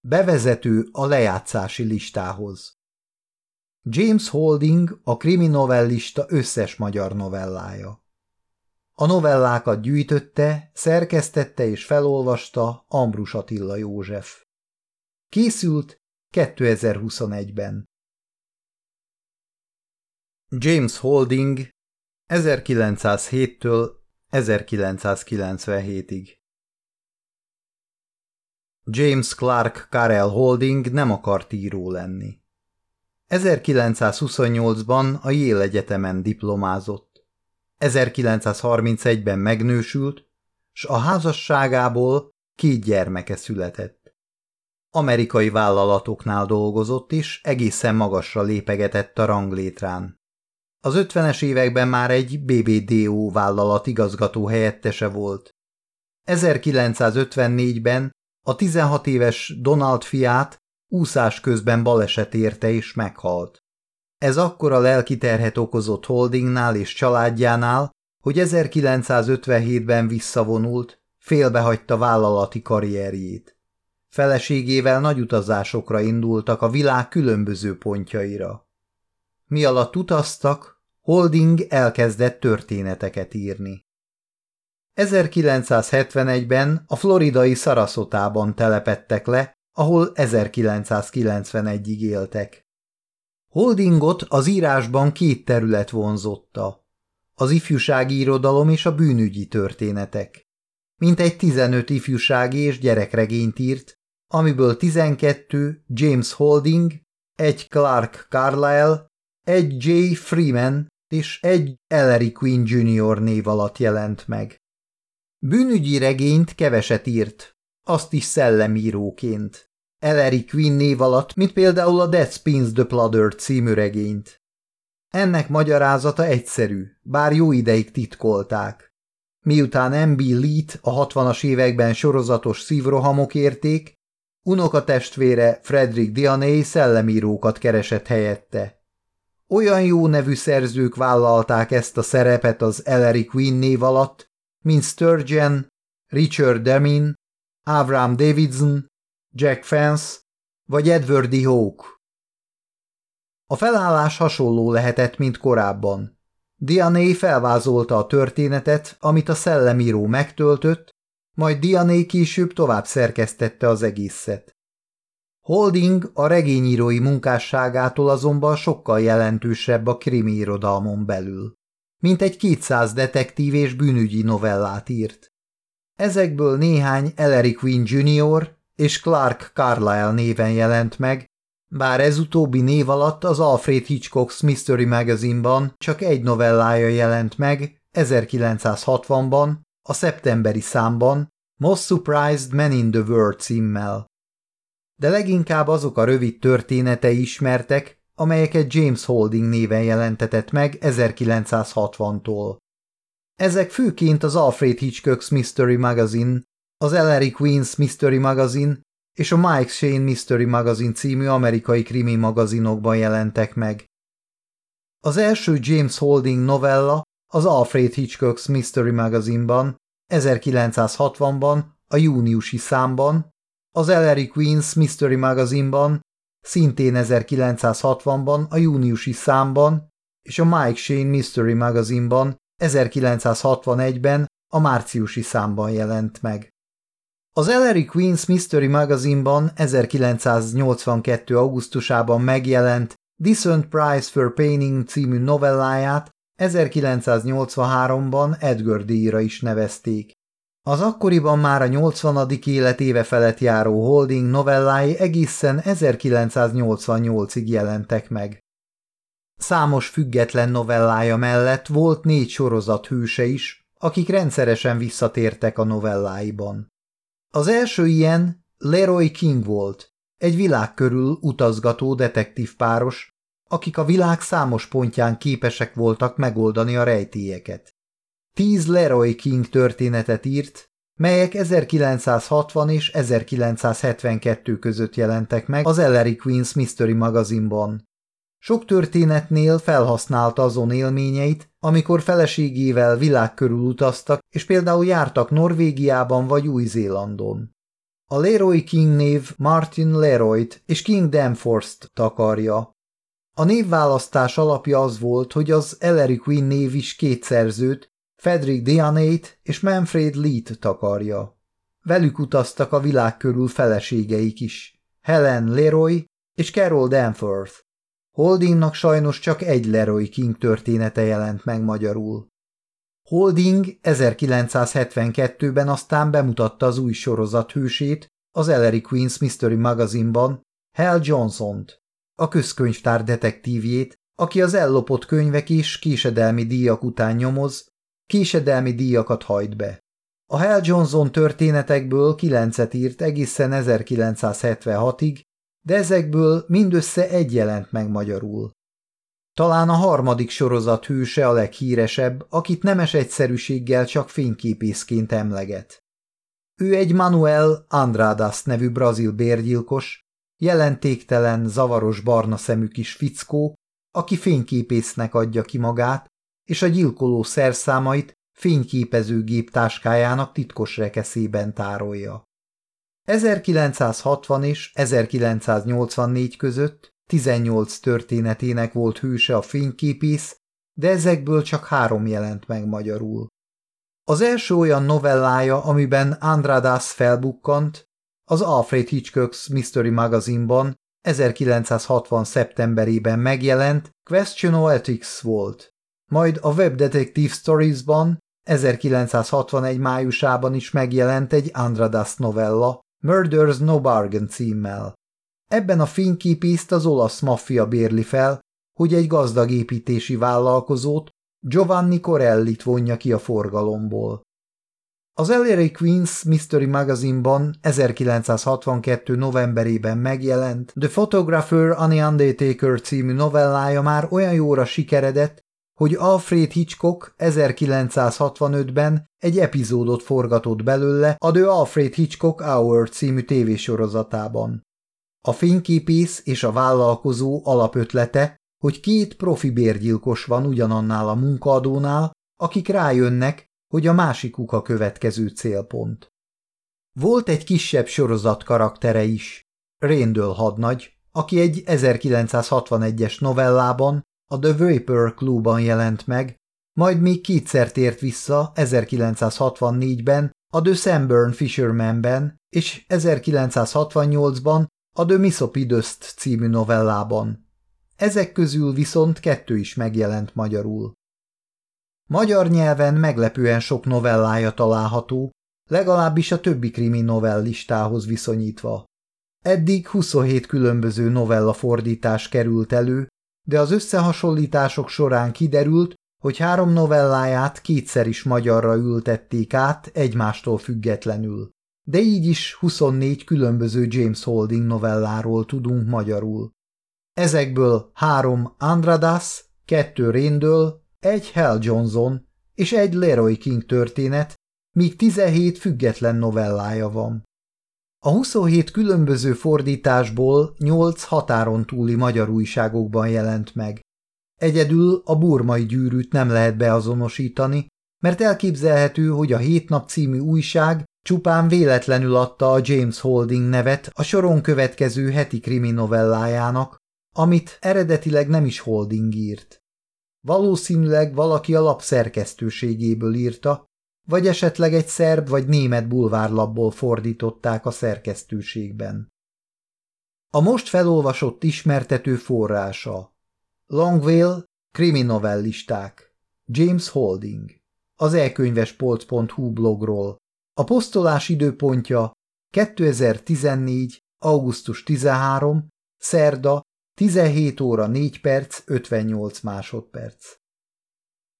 Bevezető a lejátszási listához. James Holding a kriminovellista összes magyar novellája. A novellákat gyűjtötte, szerkesztette és felolvasta Ambrus Attila József. Készült 2021-ben. James Holding 1907-től 1997-ig. James Clark Carell Holding nem akart író lenni. 1928-ban a Yale Egyetemen diplomázott. 1931-ben megnősült, s a házasságából 2 gyermeke született. Amerikai vállalatoknál dolgozott is, egészen magasra lépegetett a ranglétrán. Az 50-es években már egy BBDO vállalat igazgató helyettese volt. 1954-ben a 16 éves Donald fiát úszás közben baleset érte és meghalt. Ez akkora lelkiterhet okozott Holdingnál és családjánál, hogy 1957-ben visszavonult, félbehagyta vállalati karrierjét. Feleségével nagy utazásokra indultak a világ különböző pontjaira. Mialatt utaztak, Holding elkezdett történeteket írni. 1971-ben a floridai Sarasotában telepedtek le, ahol 1991-ig éltek. Holdingot az írásban 2 terület vonzotta: az ifjúsági irodalom és a bűnügyi történetek. Mintegy 15 ifjúsági és gyerekregényt írt, amiből 12 James Holding, 1 Clark Carlyle, 1 J. Freeman és 1 Ellery Queen Jr. név alatt jelent meg. Bűnügyi regényt keveset írt, azt is szellemíróként. Ellery Queen név alatt, mint például a Death Spins the Plodder című regényt. Ennek magyarázata egyszerű, bár jó ideig titkolták. Miután M.B. Lee-t a 60-as években sorozatos szívrohamok érték, unokatestvére Frederick Dianey szellemírókat keresett helyette. Olyan jó nevű szerzők vállalták ezt a szerepet az Ellery Queen név alatt, mint Sturgeon, Richard Deming, Avram Davidson, Jack Vance vagy Edward D. Hawke. A felállás hasonló lehetett, mint korábban. Dianey felvázolta a történetet, amit a szellemíró megtöltött, majd Dianey később tovább szerkesztette az egészet. Holding a regényírói munkásságától azonban sokkal jelentősebb a krimi irodalmon belül. Mintegy 200 detektív és bűnügyi novellát írt. Ezekből néhány Ellery Queen Jr. és Clark Carlyle néven jelent meg, bár ez utóbbi név alatt az Alfred Hitchcock's Mystery Magazine-ban csak 1 novellája jelent meg 1960-ban, a szeptemberi számban, Most Surprised Man in the World címmel. De leginkább azok a rövid történetei ismertek, amelyeket James Holding néven jelentetett meg 1960-tól. Ezek főként az Alfred Hitchcock's Mystery Magazine, az Ellery Queen's Mystery Magazine és a Mike Shane Mystery Magazine című amerikai krimi magazinokban jelentek meg. Az első James Holding novella az Alfred Hitchcock's Mystery Magazine-ban 1960-ban a júniusi számban, az Ellery Queen's Mystery Magazine-ban szintén 1960-ban a júniusi számban, és a Mike Shane Mystery Magazine-ban 1961-ben a márciusi számban jelent meg. Az Ellery Queen's Mystery Magazine-ban 1982. augusztusában megjelent Decent Price for Painting című novelláját 1983-ban Edgar díjra is nevezték. Az akkoriban már a 80. életéve felett járó Holding novellái egészen 1988-ig jelentek meg. Számos független novellája mellett volt 4 sorozat hőse is, akik rendszeresen visszatértek a novelláiban. Az első ilyen Leroy King volt, egy világ körül utazgató detektív páros, akik a világ számos pontján képesek voltak megoldani a rejtélyeket. 10 Leroy King történetet írt, melyek 1960 és 1972 között jelentek meg az Ellery Queen's Mystery Magazine-ban. Sok történetnél felhasználta azon élményeit, amikor feleségével világ körül utaztak, és például jártak Norvégiában vagy Új-Zélandon. A Leroy King név Martin Leroyt és King Danforth-t takarja. A névválasztás alapja az volt, hogy az Ellery Queen név is két szerzőt, Frederick Deaney-t és Manfred Lee-t takarja. Velük utaztak a világ körül feleségeik is, Helen Leroy és Carol Danforth. Holdingnak sajnos csak egy Leroy King története jelent meg magyarul. Holding 1972-ben aztán bemutatta az új sorozat hősét az Ellery Queen's Mystery Magazine-ban, Hal Johnson-t, a közkönyvtár detektívjét, aki az ellopott könyvek és késedelmi díjak után nyomoz, késedelmi díjakat hajt be. A Hal Johnson történetekből 9-et írt egészen 1976-ig, de ezekből mindössze egy jelent meg magyarul. Talán a harmadik sorozat hőse a leghíresebb, akit nemes egyszerűséggel csak fényképészként emleget. Ő egy Manuel Andradas nevű brazil bérgyilkos, jelentéktelen, zavaros barna szemű kis fickó, aki fényképésznek adja ki magát, és a gyilkoló szerszámait fényképezőgép táskájának titkos rekeszében tárolja. 1960 és 1984 között 18 történetének volt hőse a fényképész, de ezekből csak 3 jelent meg magyarul. Az első olyan novellája, amiben Andradas felbukkant, az Alfred Hitchcock's Mystery Magazine-ban 1960. szeptemberében megjelent Question of Ethics volt, majd a Web Detective Stories-ban 1961. májusában is megjelent egy Andradas novella, Murder's No Bargain címmel. Ebben a fényképészt az olasz maffia bérli fel, hogy egy gazdag építési vállalkozót, Giovanni Corellit vonja ki a forgalomból. Az Ellery Queen's Mystery Magazine-ban 1962. novemberében megjelent The Photographer and the Undertaker című novellája már olyan jóra sikeredett, hogy Alfred Hitchcock 1965-ben egy epizódot forgatott belőle a The Alfred Hitchcock Hour című tévésorozatában. A fényképész és a vállalkozó alapötlete, hogy 2 profi bérgyilkos van ugyanannál a munkaadónál, akik rájönnek, hogy a másikuk a következő célpont. Volt egy kisebb sorozat karaktere is, Randall hadnagy, aki egy 1961-es novellában, a The Vapor Clubban jelent meg, majd még 2-szer tért vissza 1964-ben a The Sanborn Fishermanben és 1968-ban a The Misopidust című novellában. Ezek közül viszont 2 is megjelent magyarul. Magyar nyelven meglepően sok novellája található, legalábbis a többi krimi novellistához viszonyítva. Eddig 27 különböző novella fordítás került elő, de az összehasonlítások során kiderült, hogy 3 novelláját 2-szer is magyarra ültették át egymástól függetlenül. De így is 24 különböző James Holding novelláról tudunk magyarul. Ezekből 3 Andradas, 2 Randall, 1 Hal Johnson és 1 Leroy King történet, míg 17 független novellája van. A 27 különböző fordításból 8 határon túli magyar újságokban jelent meg. Egyedül a Burmai Gyűrűt nem lehet beazonosítani, mert elképzelhető, hogy a 7 nap című újság csupán véletlenül adta a James Holding nevet a soron következő heti krimi novellájának, amit eredetileg nem is Holding írt. Valószínűleg valaki a lap szerkesztőségéből írta, vagy esetleg egy szerb vagy német bulvárlapból fordították a szerkesztőségben. A most felolvasott ismertető forrása: Longvale, kriminovellisták, James Holding, az elkönyvespolc.hu blogról. A posztolás időpontja 2014. augusztus 13, szerda, 17 óra 4 perc 58 másodperc.